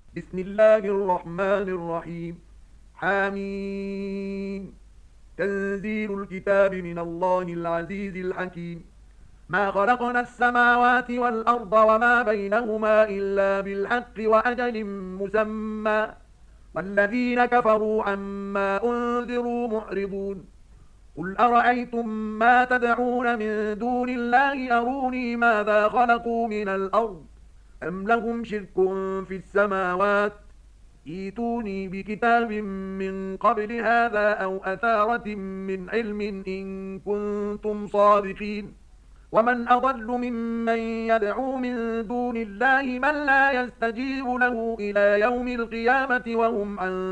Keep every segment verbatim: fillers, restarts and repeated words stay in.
بسم الله الرحمن الرحيم. حميم. تنزيل الكتاب من الله العزيز الحكيم. ما خلقنا السماوات والأرض وما بينهما إلا بالحق وأجل مسمى، والذين كفروا عما أنذروا معرضون. قل أرأيتم ما تدعون من دون الله أروني ماذا خلقوا من الأرض أم لهم شرك في السماوات، ائتوني بكتاب من قبل هذا أو أثارة من علم إن كنتم صادقين. ومن أضل ممن يدعو من دون الله من لا يستجيب له إلى يوم القيامة وهم عن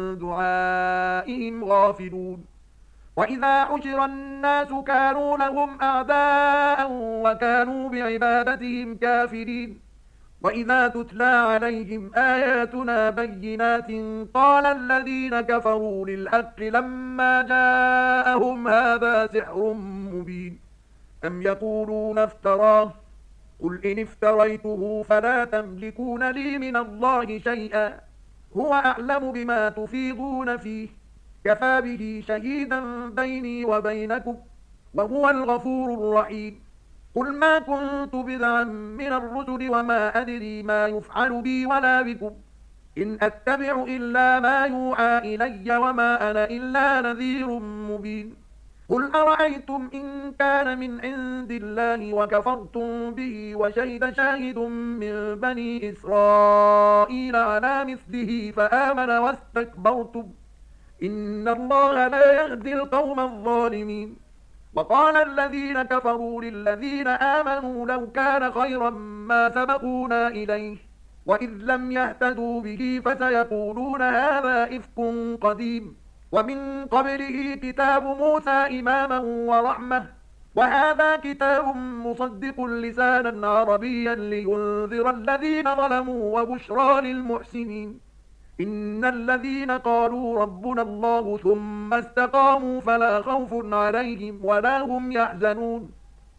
دعائهم غافلون. وإذا حشر الناس كانوا لهم أعداء وكانوا بعبادتهم كافرين. وإذا تتلى عليهم آياتنا بينات قال الذين كفروا للحق لما جاءهم هذا سحر مبين. أم يقولون افتراه، قل إن افتريته فلا تملكون لي من الله شيئا، هو أعلم بما تفيضون فيه، كفى به شهيدا بيني وبينكم، وهو الغفور الرحيم. قل ما كنت بدعا من الرسل وما أدري ما يفعل بي ولا بكم، إن أتبع إلا ما يوحى إلي وما أنا إلا نذير مبين. قل أرأيتم إن كان من عند الله وكفرتم به وشهد شاهد من بني إسرائيل على مثله فآمن واستكبرتم، إن الله لا يهدي القوم الظالمين. وقال الذين كفروا للذين آمنوا لو كان خيرا ما سبقونا إليه، وإذ لم يهتدوا به فسيقولون هذا إفك قديم. ومن قبله كتاب موسى إماما ورحمة، وهذا كتاب مصدق لسانا عربيا لينذر الذين ظلموا وبشرى للمحسنين. إن الذين قالوا ربنا الله ثم استقاموا فلا خوف عليهم ولا هم يحزنون،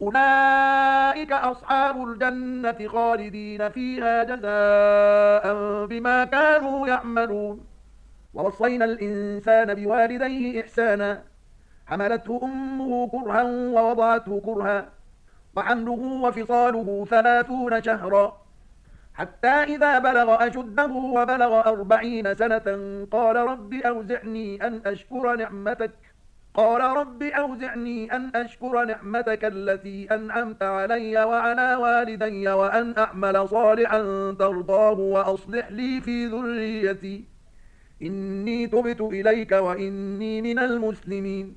أولئك أصحاب الجنة خالدين فيها جزاء بما كانوا يعملون. ووصينا الإنسان بوالديه إحسانا، حملته أمه كرها ووضعته كرها، وحمله وفصاله ثلاثون شهرا، حتى إذا بلغ أشده وبلغ أربعين سنة قال رب أوزعني أن أشكر نعمتك قال رب أوزعني أن أشكر نعمتك التي أنعمت علي وعلى والدي وأن أعمل صالحا ترضاه وأصلح لي في ذريتي إني تبت إليك وإني من المسلمين.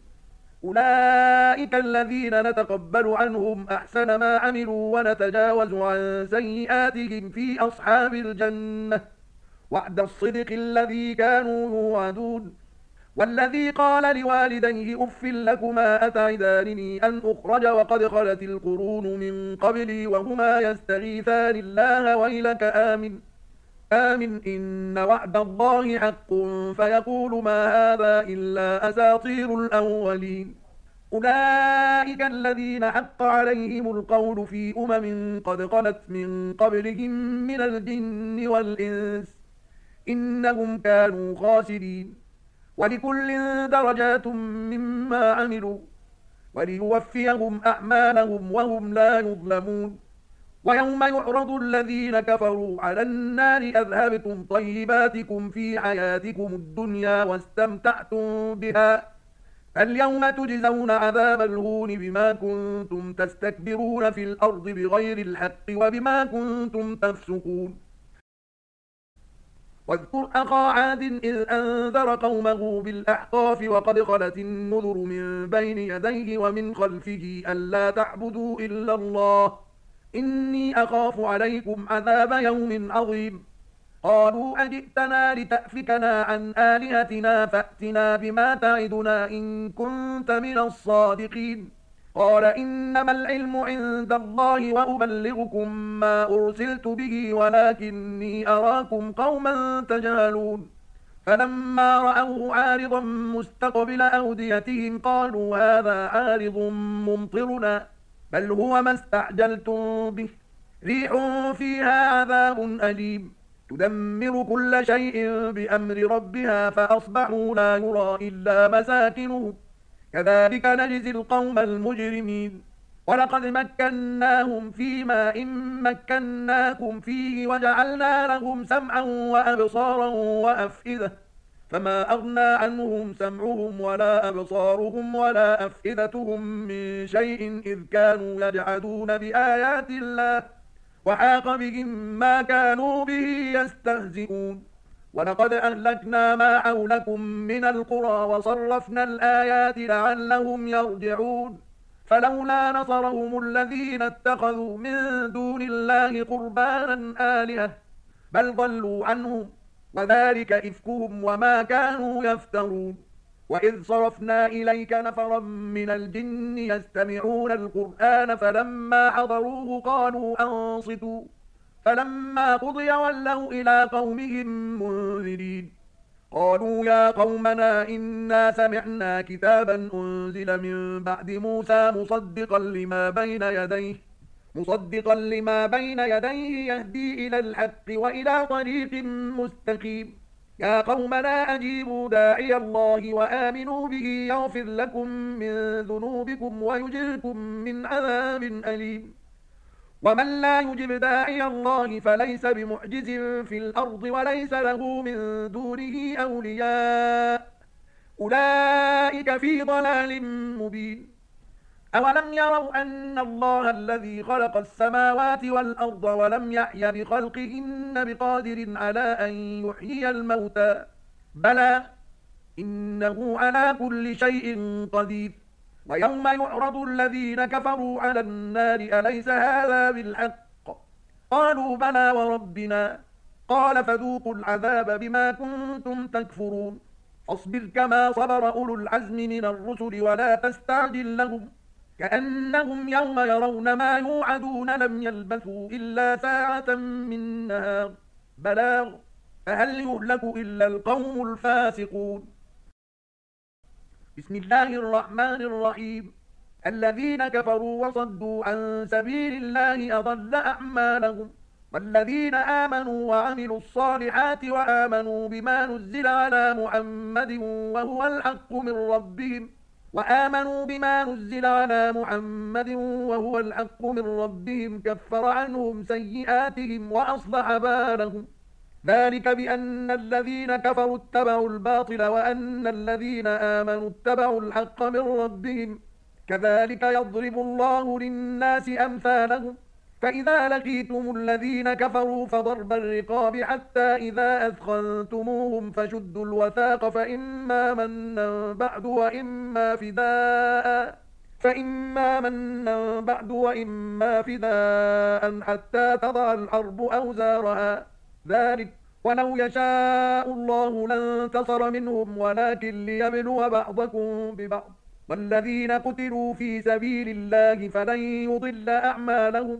أولئك الذين نتقبل عنهم أحسن ما عملوا ونتجاوز عن سيئاتهم في أصحاب الجنة، وعد الصدق الذي كانوا يوعدون. والذي قال لوالديه أف لكما أتعدانني أن أخرج وقد خلت القرون من قبلي وهما يستغيثان الله ويلك آمن آمن إن وعد الله حق فيقول ما هذا إلا أساطير الأولين. أولئك الذين حق عليهم القول في أمم قد خلت من قبلهم من الجن والإنس إنهم كانوا خاسرين. ولكل درجات مما عملوا وليوفيهم أعمالهم وهم لا يظلمون. ويوم يعرض الذين كفروا على النار أذهبتم طيباتكم في حياتكم الدنيا واستمتعتم بها، فاليوم تجزون عذاب الهون بما كنتم تستكبرون في الأرض بغير الحق وبما كنتم تفسقون. واذكر أخا عاد إذ أنذر قومه بالأحقاف وقد خلت النذر من بين يديه ومن خلفه ألا تعبدوا إلا الله إني أخاف عليكم عذاب يوم عظيم. قالوا أجئتنا لتأفكنا عن آلهتنا فأتنا بما تعدنا إن كنت من الصادقين. قال إنما العلم عند الله وأبلغكم ما أرسلت به ولكني أراكم قوما تجهلون. فلما رأوه عارضا مستقبل أوديتهم قالوا هذا عارض ممطرنا بل هو ما استعجلتم به ريح فيها عذاب أليم تدمر كل شيء بأمر ربها فأصبحوا لا يرى إلا مساكنهم كذلك نجزي القوم المجرمين ولقد مكناهم فيما إن مكناكم فيه وجعلنا لهم سمعا وأبصارا وأفئدة فما أغنى عنهم سمعهم ولا أبصارهم ولا أفئدتهم من شيء إذ كانوا يجحدون بآيات الله وحاق بهم ما كانوا به يستهزئون ولقد أهلكنا ما حولكم من القرى وصرفنا الآيات لعلهم يرجعون فلولا نصرهم الذين اتخذوا من دون الله قربانا آلهة بل ضلوا عنهم وذلك إفكهم وما كانوا يفترون وإذ صرفنا إليك نفرا من الجن يستمعون القرآن فلما حضروه قالوا أنصتوا فلما قضي ولوا إلى قومهم منذرين قالوا يا قومنا إنا سمعنا كتابا أنزل من بعد موسى مصدقا لما بين يديه مصدقا لما بين يديه يهدي إلى الحق وإلى طريق مستقيم يا قومنا أجيبوا داعي الله وآمنوا به يغفر لكم من ذنوبكم ويجركم من عذاب أليم ومن لا يجب داعي الله فليس بمعجز في الأرض وليس له من دونه أولياء أولئك في ضلال مبين أولم يروا أن الله الذي خلق السماوات والأرض ولم يحي بخلقهن بقادر على أن يحيي الموتى بلى إنه على كل شيء قدير ويوم يعرض الذين كفروا على النار أليس هذا بالحق قالوا بلى وربنا قال فذوقوا العذاب بما كنتم تكفرون فاصبر كما صبر أولو العزم من الرسل ولا تستعجل لهم كأنهم يوم يرون ما يوعدون لم يلبثوا إلا ساعة من نهار بلاغ فهل يهلك إلا القوم الفاسقون بسم الله الرحمن الرحيم الذين كفروا وصدوا عن سبيل الله أضل أعمالهم والذين آمنوا وعملوا الصالحات وآمنوا بما نزل على محمد وهو الحق من ربهم وآمنوا بما نزل على محمد وهو الحق من ربهم كفر عنهم سيئاتهم وأصلح بالهم ذلك بأن الذين كفروا اتبعوا الباطل وأن الذين آمنوا اتبعوا الحق من ربهم كذلك يضرب الله للناس أمثالهم فإذا لقيتم الذين كفروا فضرب الرقاب حتى إذا أثخنتموهم فشدوا الوثاق فإما منا بعد وإما فداء فإما منا بعد وإما فداء حتى تضع الحرب أوزارها ذلك ولو يشاء الله لانتصر منهم ولكن ليبلو بعضكم ببعض والذين قتلوا في سبيل الله فلن يضل أعمالهم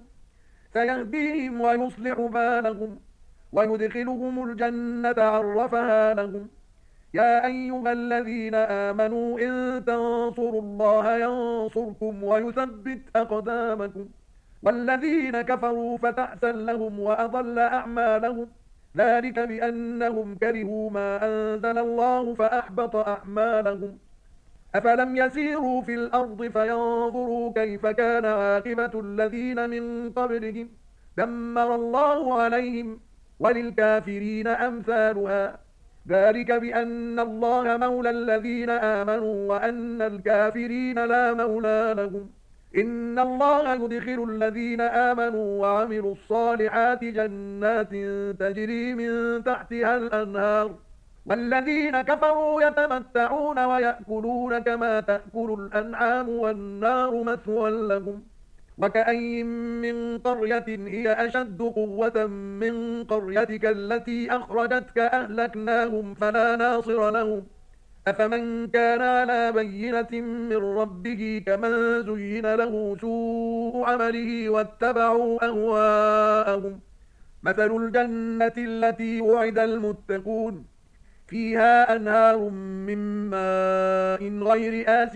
سيهديهم ويصلح بالهم ويدخلهم الجنة عرفها لهم يا أيها الذين آمنوا إن تنصروا الله ينصركم ويثبت أقدامكم والذين كفروا فتحسن لهم وأضل أعمالهم ذلك بأنهم كرهوا ما أنزل الله فأحبط أعمالهم أفلم يسيروا في الأرض فينظروا كيف كان عاقبة الذين من قبلهم دمر الله عليهم وللكافرين أمثالها ذلك بأن الله مولى الذين آمنوا وأن الكافرين لا مولى لهم إن الله يدخل الذين آمنوا وعملوا الصالحات جنات تجري من تحتها الأنهار والذين كفروا يتمتعون ويأكلون كما تأكل الأنعام والنار مثوى لهم وكأين من قرية هي أشد قوة من قريتك التي أخرجتك أهلكناهم فلا ناصر لهم أفمن كان على بينة من ربه كمن زين له سوء عمله واتبعوا أهواءهم مثل الجنة التي وعد المتقون فيها أنهار من ماء غير آس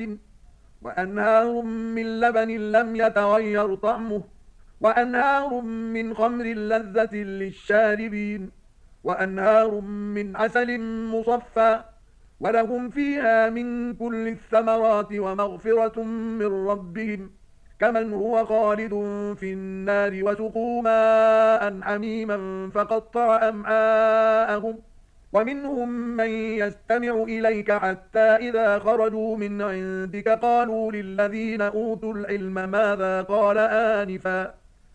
وأنهار من لبن لم يتغير طعمه وأنهار من خمر لذة للشاربين وأنهار من عسل مصفى ولهم فيها من كل الثمرات ومغفرة من ربهم كمن هو خالد في النار وسقوا ماء حميما فقطع أمعاءهم ومنهم من يستمع إليك حتى إذا خرجوا من عندك قالوا للذين أوتوا العلم ماذا قال آنفا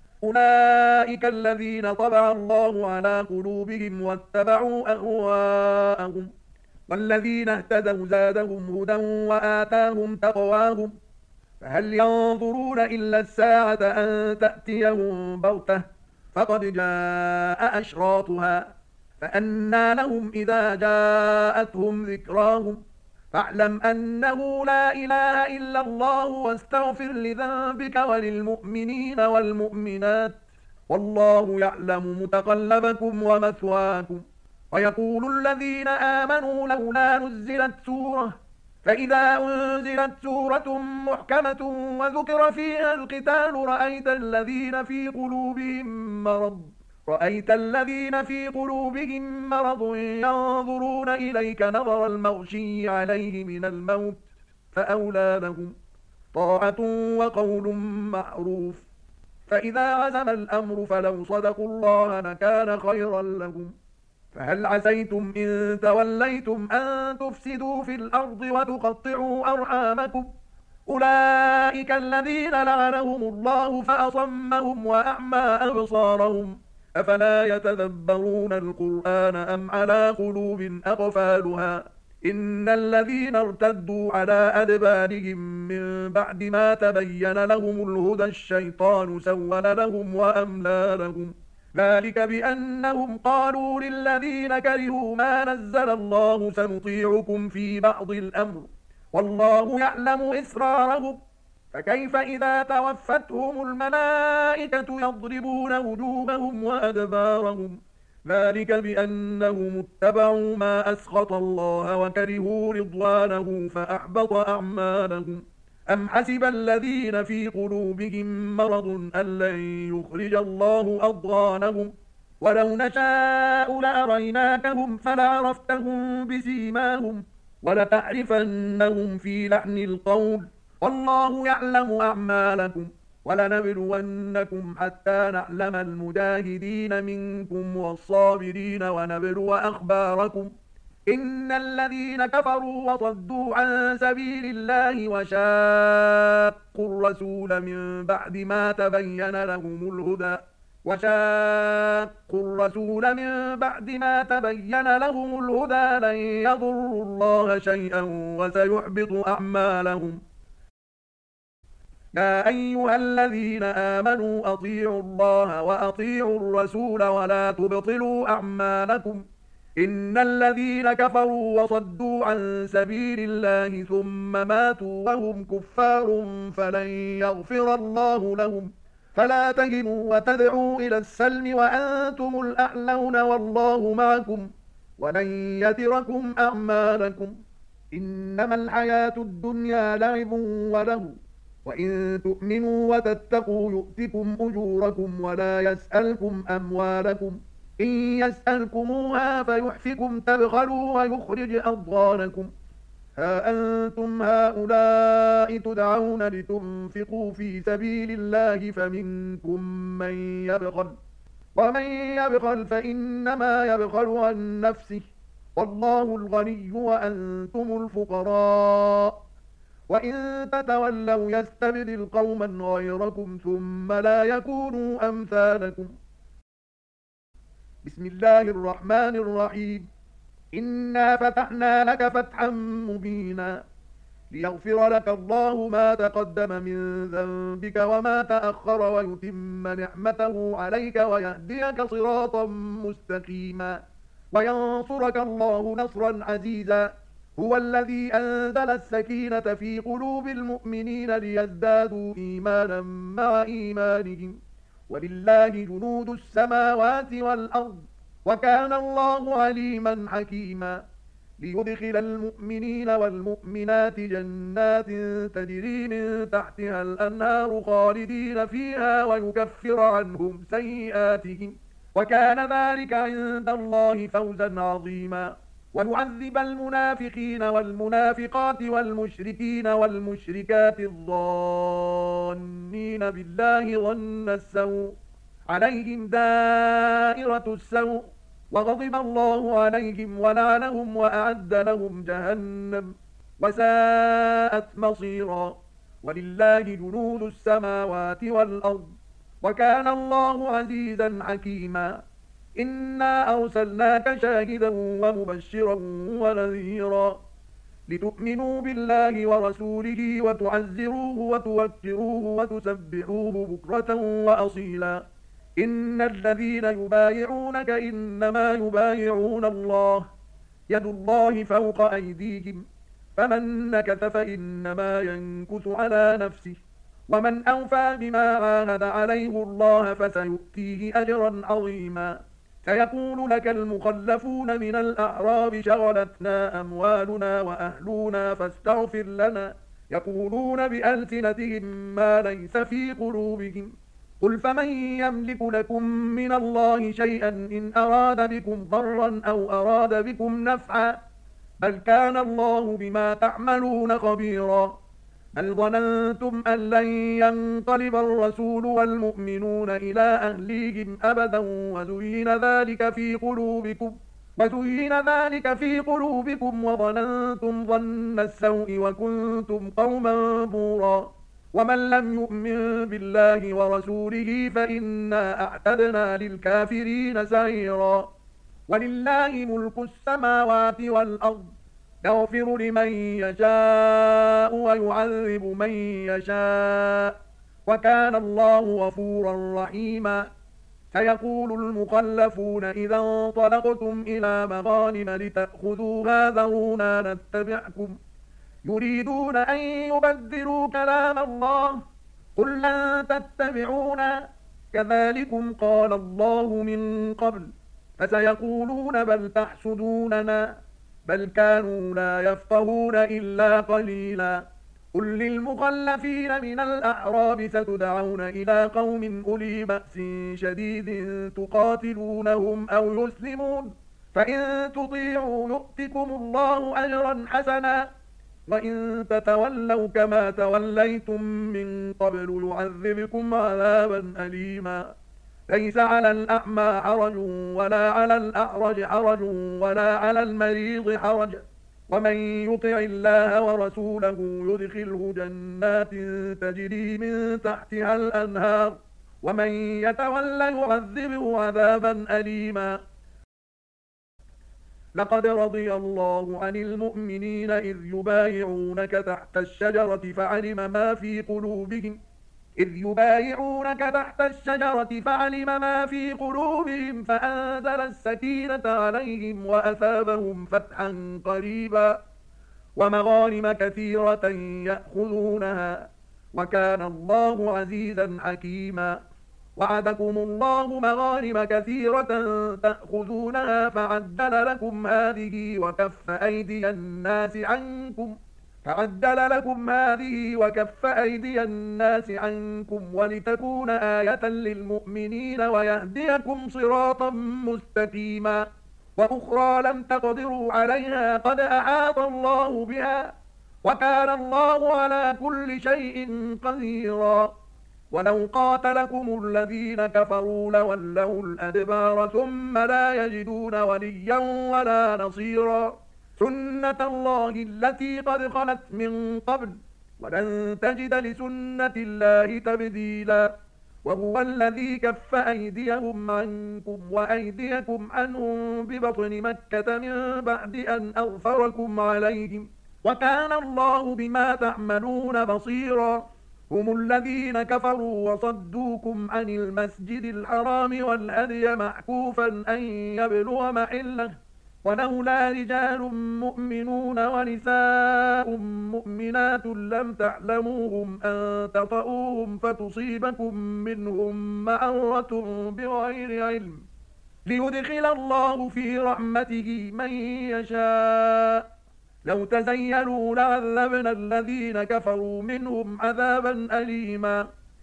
أولئك الذين طبع الله على قلوبهم واتبعوا أهواءهم والذين اهتدوا زادهم هدى وآتاهم تقواهم فهل ينظرون إلا الساعة أن تأتيهم بغتة فقد جاء أشراطها فأنى لهم إذا جاءتهم ذكراهم فاعلم أنه لا إله إلا الله واستغفر لذنبك وللمؤمنين والمؤمنات والله يعلم متقلبكم ومثواكم ويقول الذين آمنوا لولا نزلت سورة فإذا أنزلت سورة محكمة وذكر فيها القتال رأيت الذين في قلوبهم مرض رأيت الذين في قلوبهم مرض ينظرون إليك نظر المغشي عليه من الموت فأولى لهم طاعة وقول معروف فإذا عزم الأمر فلو صدقوا الله لكان خيرا لهم فهل عسيتم إن توليتم أن تفسدوا في الأرض وتقطعوا أرحامكم أولئك الذين لعنهم الله فأصمهم وأعمى أبصارهم أفلا يتدبرون القرآن أم على قلوب أقفالها إن الذين ارتدوا على أدبارهم من بعد ما تبين لهم الهدى الشيطان سول لهم وأملى لهم ذلك بأنهم قالوا للذين كرهوا ما نزل الله سنطيعكم في بعض الأمر والله يعلم إسرارهم فكيف إذا توفتهم الملائكة يضربون وجوههم وأدبارهم ذلك بأنهم اتبعوا ما أسخط الله وكرهوا رضوانه فأحبط أعمالهم أم حسب الذين في قلوبهم مرض أن لن يخرج الله أضغانهم ولو نشاء لأريناكهم فلعرفتهم بسيماهم ولتعرفنهم في لحن القول والله يعلم أعمالكم ولنبلونكم حتى نعلم المجاهدين منكم والصابرين ونبلو أخباركم إن الذين كفروا وصدوا عن سبيل الله وشاقوا الرسول من بعد ما تبين لهم الهدى وشاقوا الرسول من بعد ما تبين لهم الهدى لن يضروا الله شيئا وسيحبط أعمالهم يا أيها الذين آمنوا أطيعوا الله وأطيعوا الرسول ولا تبطلوا أعمالكم إن الذين كفروا وصدوا عن سبيل الله ثم ماتوا وهم كفار فلن يغفر الله لهم فلا تهنوا وتدعوا إلى السلم وأنتم الأعلون والله معكم ولن يتركم أعمالكم إنما الحياة الدنيا لعب وله وإن تؤمنوا وتتقوا يؤتكم أجوركم ولا يسألكم أموالكم إن يسألكموها فيحفكم تبخلوا ويخرج أضغانكم ها أنتم هؤلاء تدعون لتنفقوا في سبيل الله فمنكم من يبخل ومن يبخل فإنما يبخل عن نفسه والله الغني وأنتم الفقراء وإن تتولوا يستبدل قوما غيركم ثم لا يكونوا أمثالكم بسم الله الرحمن الرحيم إنا فتحنا لك فتحا مبينا ليغفر لك الله ما تقدم من ذنبك وما تأخر ويتم نعمته عليك ويهديك صراطا مستقيما وينصرك الله نصرا عزيزا هو الذي أنزل السكينة في قلوب المؤمنين ليزدادوا إيمانا مع إيمانهم ولله جنود السماوات والأرض وكان الله عليما حكيما ليدخل المؤمنين والمؤمنات جنات تجري من تحتها الأنهار خالدين فيها ويكفر عنهم سيئاتهم وكان ذلك عند الله فوزا عظيما. ويعذب المنافقين والمنافقات والمشركين والمشركات الظانين بالله ظن السوء عليهم دائرة السوء وغضب الله عليهم ولعنهم وأعد لهم جهنم وساءت مصيرا. ولله جنود السماوات والأرض وكان الله عزيزا حكيما. إنا أرسلناك شاهدا ومبشرا ونذيرا لتؤمنوا بالله ورسوله وتعزروه وتوكروه وتسبحوه بكرة وأصيلا. إن الذين يبايعونك إنما يبايعون الله يد الله فوق أيديهم فمن نكث فإنما ينكث على نفسه ومن أوفى بما عاهد عليه الله فسيؤتيه أجرا عظيما. سيقول لك المخلفون من الأعراب شغلتنا أموالنا وأهلنا فاستغفر لنا يقولون بألسنتهم ما ليس في قلوبهم قل فمن يملك لكم من الله شيئا إن أراد بكم ضرا أو أراد بكم نفعا بل كان الله بما تعملون خبيرا. بل ظننتم أن لن ينقلب الرسول والمؤمنون إلى أهليهم أبدا وزين ذلك في قلوبكم وزين ذلك في قلوبكم وظننتم ظن السوء وكنتم قوما بورا. ومن لم يؤمن بالله ورسوله فإنا أعتدنا للكافرين سعيرا. ولله ملك السماوات والأرض يغفر لمن يشاء ويعذب من يشاء وكان الله غفورا رحيما. سيقول المخلفون إذا انطلقتم إلى مغانم لتأخذوها ذرونا نتبعكم يريدون أن يبدلوا كلام الله قل لن تتبعونا كذلكم قال الله من قبل فسيقولون بل تحسدوننا بل كانوا لا يفقهون إلا قليلا. قل للمخلفين من الأعراب ستدعون إلى قوم أولي بأس شديد تقاتلونهم أو يسلمون فإن تطيعوا يؤتكم الله أجرا حسنا وإن تتولوا كما توليتم من قبل يعذبكم عذابا أليما. ليس على الأعمى حرج ولا على الأعرج حرج ولا على المريض حرج ومن يطع الله ورسوله يدخله جنات تجري من تحتها الأنهار ومن يتولى يعذبه عذابا أليما. لقد رضي الله عن المؤمنين إذ يبايعونك تحت الشجرة فعلم ما في قلوبهم إذ يبايعونك تحت الشجرة فعلم ما في قلوبهم فأنزل السكينة عليهم وأثابهم فتحا قريبا ومغانم كثيرة يأخذونها وكان الله عزيزا حكيما. وعدكم الله مغانم كثيرة تأخذونها فعدل لكم هذه وكف أيدي الناس عنكم فعدل لكم هذه وكف أيدي الناس عنكم ولتكون آية للمؤمنين ويهديكم صراطا مستقيما. وأخرى لم تقدروا عليها قد أحاط الله بها وكان الله على كل شيء قديرا. ولو قاتلكم الذين كفروا لولوا الأدبار ثم لا يجدون وليا ولا نصيرا. سنة الله التي قد خلت من قبل ولن تجد لسنة الله تبديلا. وهو الذي كف أيديهم عنكم وأيديكم عنهم ببطن مكة من بعد أن أغفركم عليهم وكان الله بما تعملون بصيرا. هم الذين كفروا وصدوكم عن المسجد الحرام والهدي معكوفا أن يبلغ محله ولولا رجال مؤمنون ونساء مؤمنات لم تعلموهم أن تطؤوهم فتصيبكم منهم معرة بغير علم ليدخل الله في رحمته من يشاء. لو تزيلوا لعذبنا الذين كفروا منهم عذابا أليما.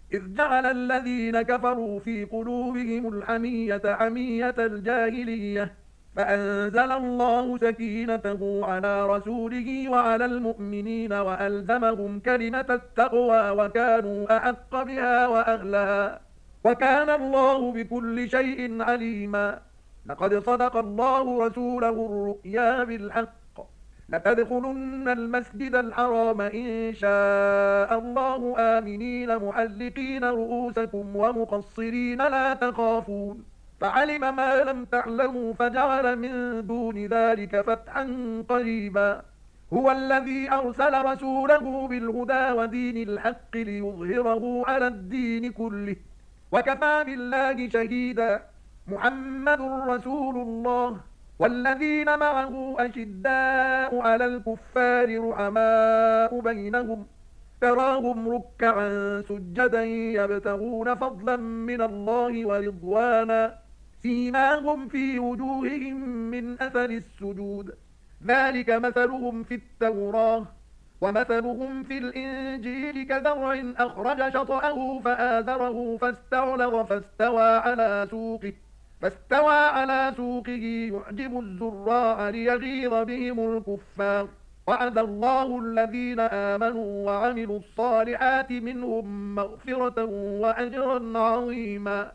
إذ جعل الذين كفروا في قلوبهم الحمية حمية الجاهلية فأنزل الله سكينته على رسوله وعلى المؤمنين وألزمهم كلمة التقوى وكانوا أحق بها وأهلها وكان الله بكل شيء عليما. لقد صدق الله رسوله الرؤيا بالحق لتدخلن المسجد الحرام إن شاء الله آمنين محلقين رؤوسكم ومقصرين لا تخافون فعلم ما لم تعلموا فجعل من دون ذلك فتحا قريبا. هو الذي أرسل رسوله بالهدى ودين الحق ليظهره على الدين كله وكفى بالله شهيدا. محمد رسول الله والذين معه أشداء على الكفار رحماء بينهم تراهم ركعا سجدا يبتغون فضلا من الله ورضوانا سيماهم في وجوههم من أثر السجود ذلك مثلهم في التوراة ومثلهم في الإنجيل كزرع أخرج شطأه فآزره فاستغلظ فاستوى على سوقه فاستوى على سوقه يعجب الزراع ليغيظ بهم الكفار وعد الله الذين آمنوا وعملوا الصالحات منهم مغفرة وأجرا عظيما.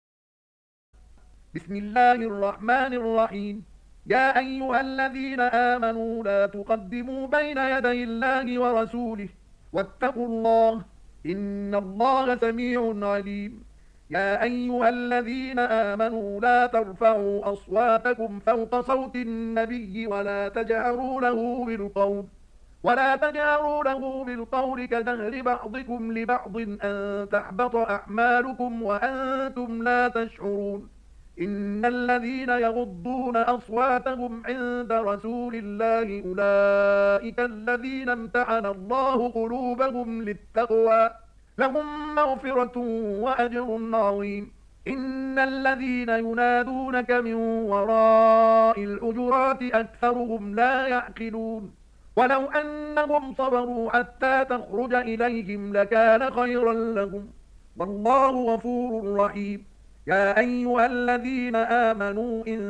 بسم الله الرحمن الرحيم. يا أيها الذين آمنوا لا تقدموا بين يدي الله ورسوله واتقوا الله إن الله سميع عليم. يا أيها الذين آمنوا لا ترفعوا أصواتكم فوق صوت النبي ولا تجهروا له بالقول ولا تجهروا له بالقول كجهر بعضكم لبعض أن تحبط أعمالكم وأنتم لا تشعرون. إن الذين يغضون أصواتهم عند رسول الله أولئك الذين امتحن الله قلوبهم للتقوى لهم مغفرة وأجر عظيم. إن الذين ينادونك من وراء الحجرات أكثرهم لا يعقلون ولو أنهم صبروا حتى تخرج إليهم لكان خيرا لهم والله غفور رحيم. يا أيها الذين آمنوا إن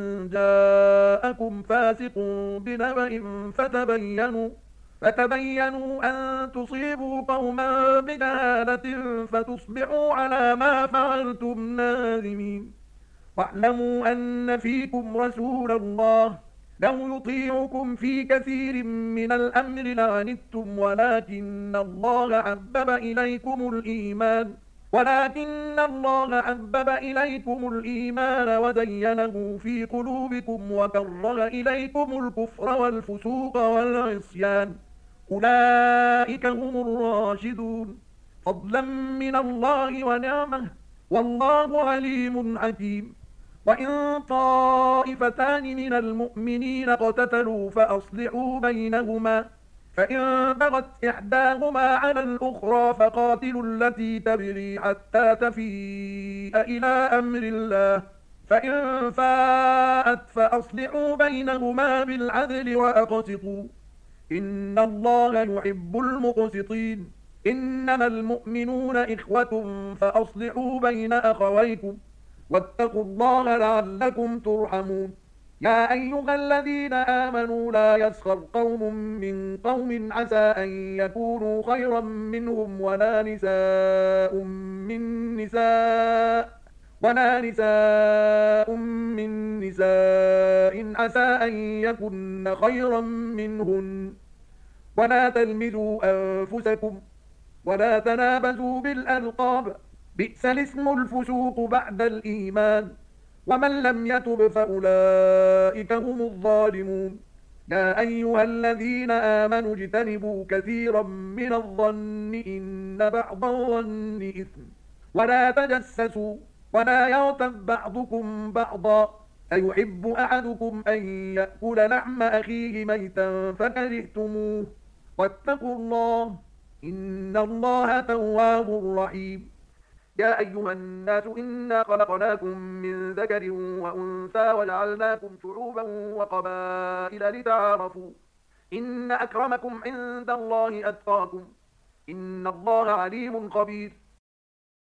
جاءكم فاسق بنبأ فتبينوا فتبينوا أن تصيبوا قوما بجهالة فتصبحوا على ما فعلتم نادمين. واعلموا أن فيكم رسول الله لو يطيعكم في كثير من الأمر لعنتم ولكن الله حبب إليكم الإيمان ولكن الله حبب إليكم الإيمان وزينه في قلوبكم وكره إليكم الكفر والفسوق والعصيان أولئك هم الراشدون فضلا من الله ونعمه والله عليم حكيم. وإن طائفتان من المؤمنين اقتتلوا فأصلحوا بينهما فإن بغت إحداهما على الأخرى فقاتلوا التي تبغي حتى تفيء إلى أمر الله فإن فاءت فأصلحوا بينهما بالعدل وأقسطوا إن الله يحب المقسطين. إنما المؤمنون إخوة فأصلحوا بين أخويكم واتقوا الله لعلكم ترحمون. يا أيها الذين آمنوا لا يسخر قوم من قوم عسى أن يكونوا خيرا منهم ولا نساء من نساء ولا نساء من نساء عسى أن يكن خيرا منهن ولا تلمزوا أنفسكم ولا تنابزوا بالألقاب بئس الاسم الفسوق بعد الإيمان ومن لم يتب فأولئك هم الظالمون. يا أيها الذين آمنوا اجتنبوا كثيرا من الظن إن بعض الظن إثم ولا تجسسوا ولا يغتب بعضكم بعضا أيحب أحدكم أن يأكل لحم أخيه ميتا فكرهتموه واتقوا الله إن الله تواب رحيم. يا أيها الناس إنا خلقناكم من ذكر وأنثى وجعلناكم شعوبا وقبائل لتعارفوا إن أكرمكم عند الله أتقاكم إن الله عليم خبير.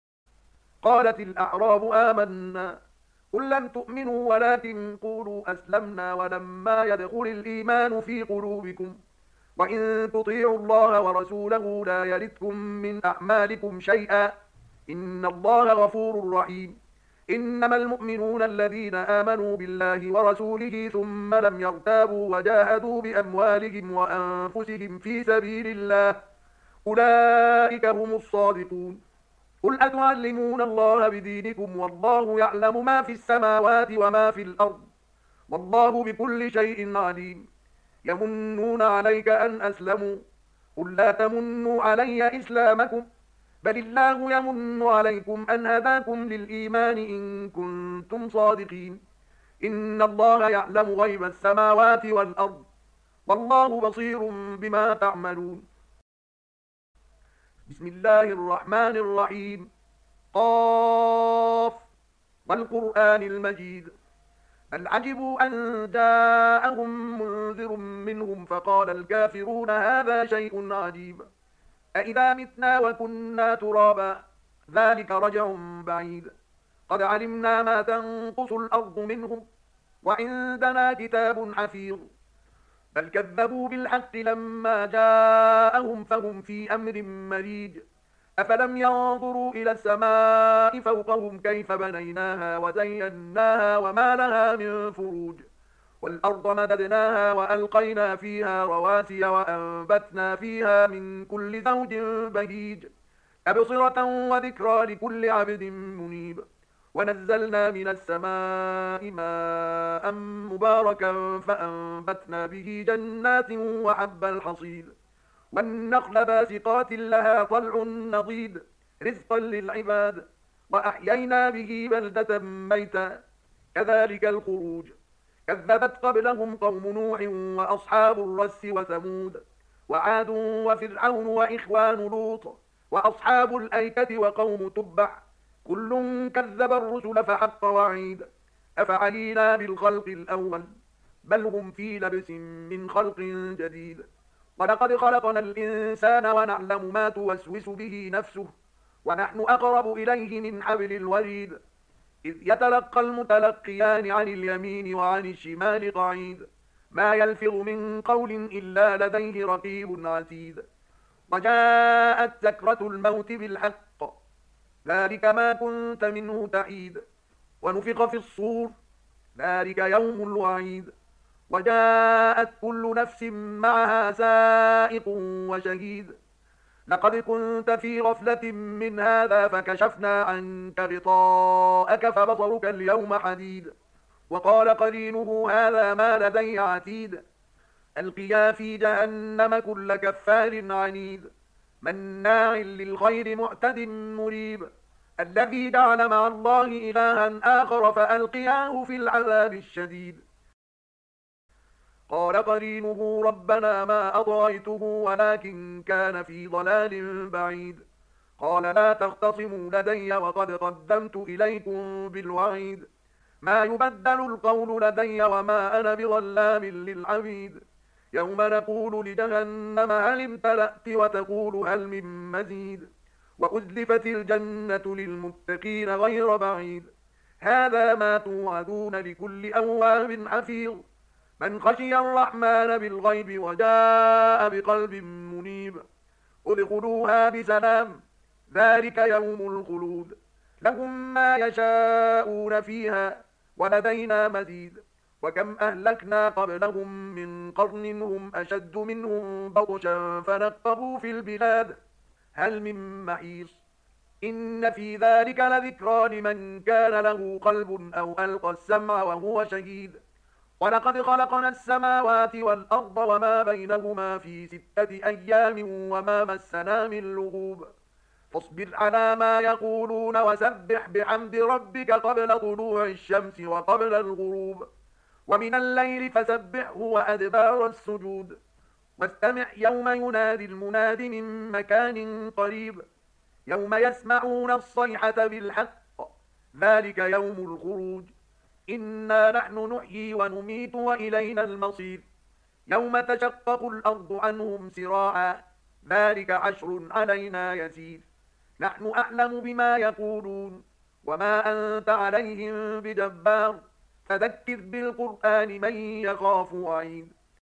قالت الأعراب آمنا قل لم تؤمنوا ولكن قولوا أسلمنا ولما يدخل الإيمان في قلوبكم وإن تطيعوا الله ورسوله لا يلدكم من أعمالكم شيئا إن الله غفور رحيم إنما المؤمنون الذين آمنوا بالله ورسوله ثم لم يرتابوا وجاهدوا بأموالهم وأنفسهم في سبيل الله أولئك هم الصادقون قل أتعلمون الله بدينكم والله يعلم ما في السماوات وما في الأرض والله بكل شيء عليم يمنون عليك أن أسلموا قل لا تمنوا علي إسلامكم بل الله يمن عليكم أن هداكم للإيمان إن كنتم صادقين إن الله يعلم غيب السماوات والأرض والله بصير بما تعملون بسم الله الرحمن الرحيم قاف والقرآن المجيد بل عجبوا أن جاءهم منذر منهم فقال الكافرون هذا شيء عجيب أإذا متنا وكنا ترابا ذلك رجع بعيد قد علمنا ما تنقص الأرض منهم وعندنا كتاب حفيظ بل كذبوا بالحق لما جاءهم فهم في أمر مريج أفلم ينظروا إلى السماء فوقهم كيف بنيناها وزيناها وما لها من فروج والأرض مددناها وألقينا فيها رواسي وأنبتنا فيها من كل زوج بهيج تبصرة وذكرى لكل عبد منيب ونزلنا من السماء ماء مباركا فأنبتنا به جنات وحب الحصيد والنخل باسقات لها طلع نضيد رزقا للعباد وأحيينا به بلدة ميتا كذلك الخروج كذبت قبلهم قوم نوح وأصحاب الرس وثمود وعاد وفرعون وإخوان لوط وأصحاب الأيكة وقوم تبع كل كذب الرسل فحق وعيد أفعلينا بالخلق الأول بل هم في لبس من خلق جديد ولقد خلقنا الإنسان ونعلم ما توسوس به نفسه ونحن أقرب إليه من حبل الوريد إذ يتلقى المتلقيان عن اليمين وعن الشمال قعيد ما يلفظ من قول إلا لديه رقيب عتيد وجاءت سكرة الموت بالحق ذلك ما كنت منه تحيد ونفخ في الصور ذلك يوم الوعيد وجاءت كل نفس معها سائق وشهيد لقد كنت في غفلة من هذا فكشفنا عنك غطاءك فبصرك اليوم حديد وقال قرينه هذا ما لدي عتيد ألقيا في جهنم كل كفار عنيد مناع للخير معتد مريب الذي جعل مع الله إلها آخر فألقياه في العذاب الشديد قال قرينه ربنا ما أطغيته ولكن كان في ضلال بعيد قال لا تختصموا لدي وقد قدمت إليكم بالوعيد ما يبدل القول لدي وما أنا بظلام للعبيد يوم نقول لجهنم هل امتلأت وتقول هل من مزيد وأزلفت الجنة للمتقين غير بعيد هذا ما توعدون لكل أواب حفيظ من خشي الرحمن بالغيب وجاء بقلب منيب ادخلوها بسلام ذلك يوم الخلود لهم ما يشاءون فيها ولدينا مزيد وكم أهلكنا قبلهم من قرن هم أشد منهم بطشا فنقبوا في البلاد هل من محيص إن في ذلك لذكرى لمن كان له قلب أو ألقى السمع وهو شهيد ولقد خلقنا السماوات والأرض وما بينهما في ستة أيام وما مسنا من لغوب فاصبر على ما يقولون وسبح بحمد ربك قبل طلوع الشمس وقبل الغروب ومن الليل فسبحه وأدبار السجود واستمع يوم ينادي المناد من مكان قريب يوم يسمعون الصيحة بالحق ذلك يوم الخروج إنا نحن نحيي ونميت وإلينا المصير يوم تشقق الأرض عنهم سراعا ذلك عشر علينا يسير نحن أعلم بما يقولون وما أنت عليهم بجبار فذكر بالقرآن من يخاف وعيد.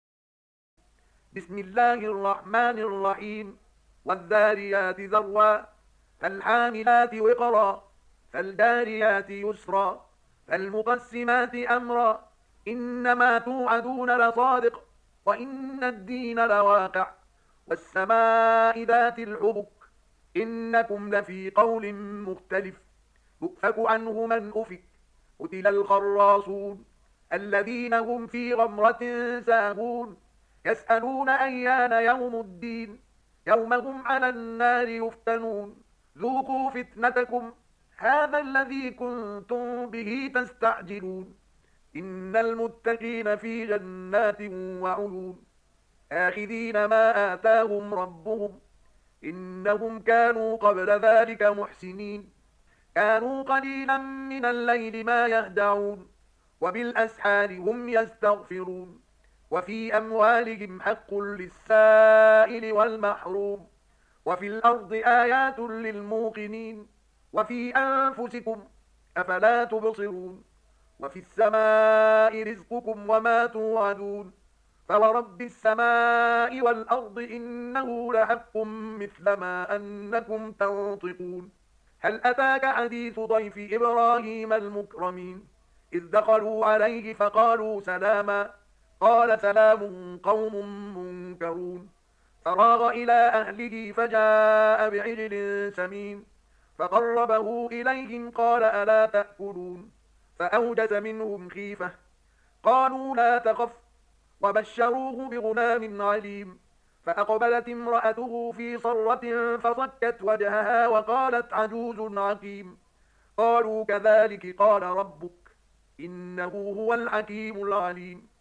بسم الله الرحمن الرحيم والذاريات ذروا فالحاملات وقرا فالجاريات يسرا فالمقسمات أمرا إنما توعدون لصادق وإن الدين لواقع والسماء ذات الحبك إنكم لفي قول مختلف يؤفك عنه من أفك قتل الخراصون الذين هم في غمرة ساهون يسألون أيان يوم الدين يوم هم على النار يفتنون ذوقوا فتنتكم هذا الذي كنتم به تستعجلون إن المتقين في جنات وعيون آخذين ما آتاهم ربهم إنهم كانوا قبل ذلك محسنين كانوا قليلا من الليل ما يهدعون وبالأسحار هم يستغفرون وفي أموالهم حق للسائل والمحروم وفي الأرض آيات للموقنين وفي أنفسكم أفلا تبصرون وفي السماء رزقكم وما توعدون فورب السماء والأرض إنه لحق مثل ما أنكم تنطقون هل أتاك حديث ضيف إبراهيم المكرمين إذ دخلوا عليه فقالوا سلاما قال سلام قوم منكرون فراغ إلى أهله فجاء بعجل سمين فقربه إليهم قال ألا تأكلون فأوجس منهم خيفة قالوا لا تخف وبشروه بغلام عليم فأقبلت امرأته في صرة فصكت وجهها وقالت عجوز عقيم قالوا كذلك قال ربك إنه هو الحكيم العليم